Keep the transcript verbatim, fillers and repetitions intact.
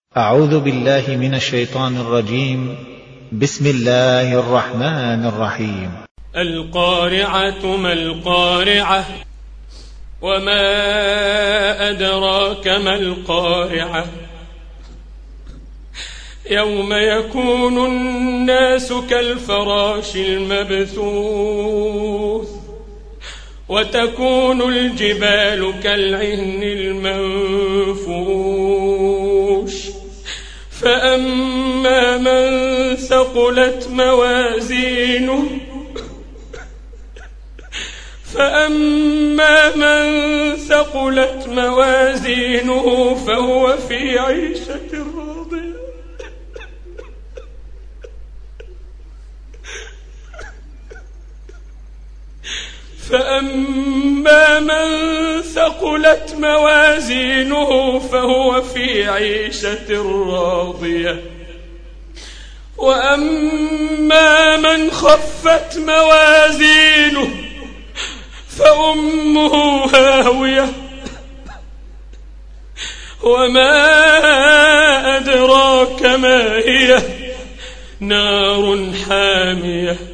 أعوذ بالله من الشيطان الرجيم. بسم الله الرحمن الرحيم. القارعة ما القارعة وما أدراك ما القارعة يوم يكون الناس كالفراش المبثوث وتكون الجبال كالعهن المنفوش فأما من ثقلت موازينه فأما من ثقلت موازينه فهو في عيشة راضية فأما من ثقلت موازينه فهو في عيشة راضية وأما من خفت موازينه فأمه هاوية وما أدراك ما هي نار حامية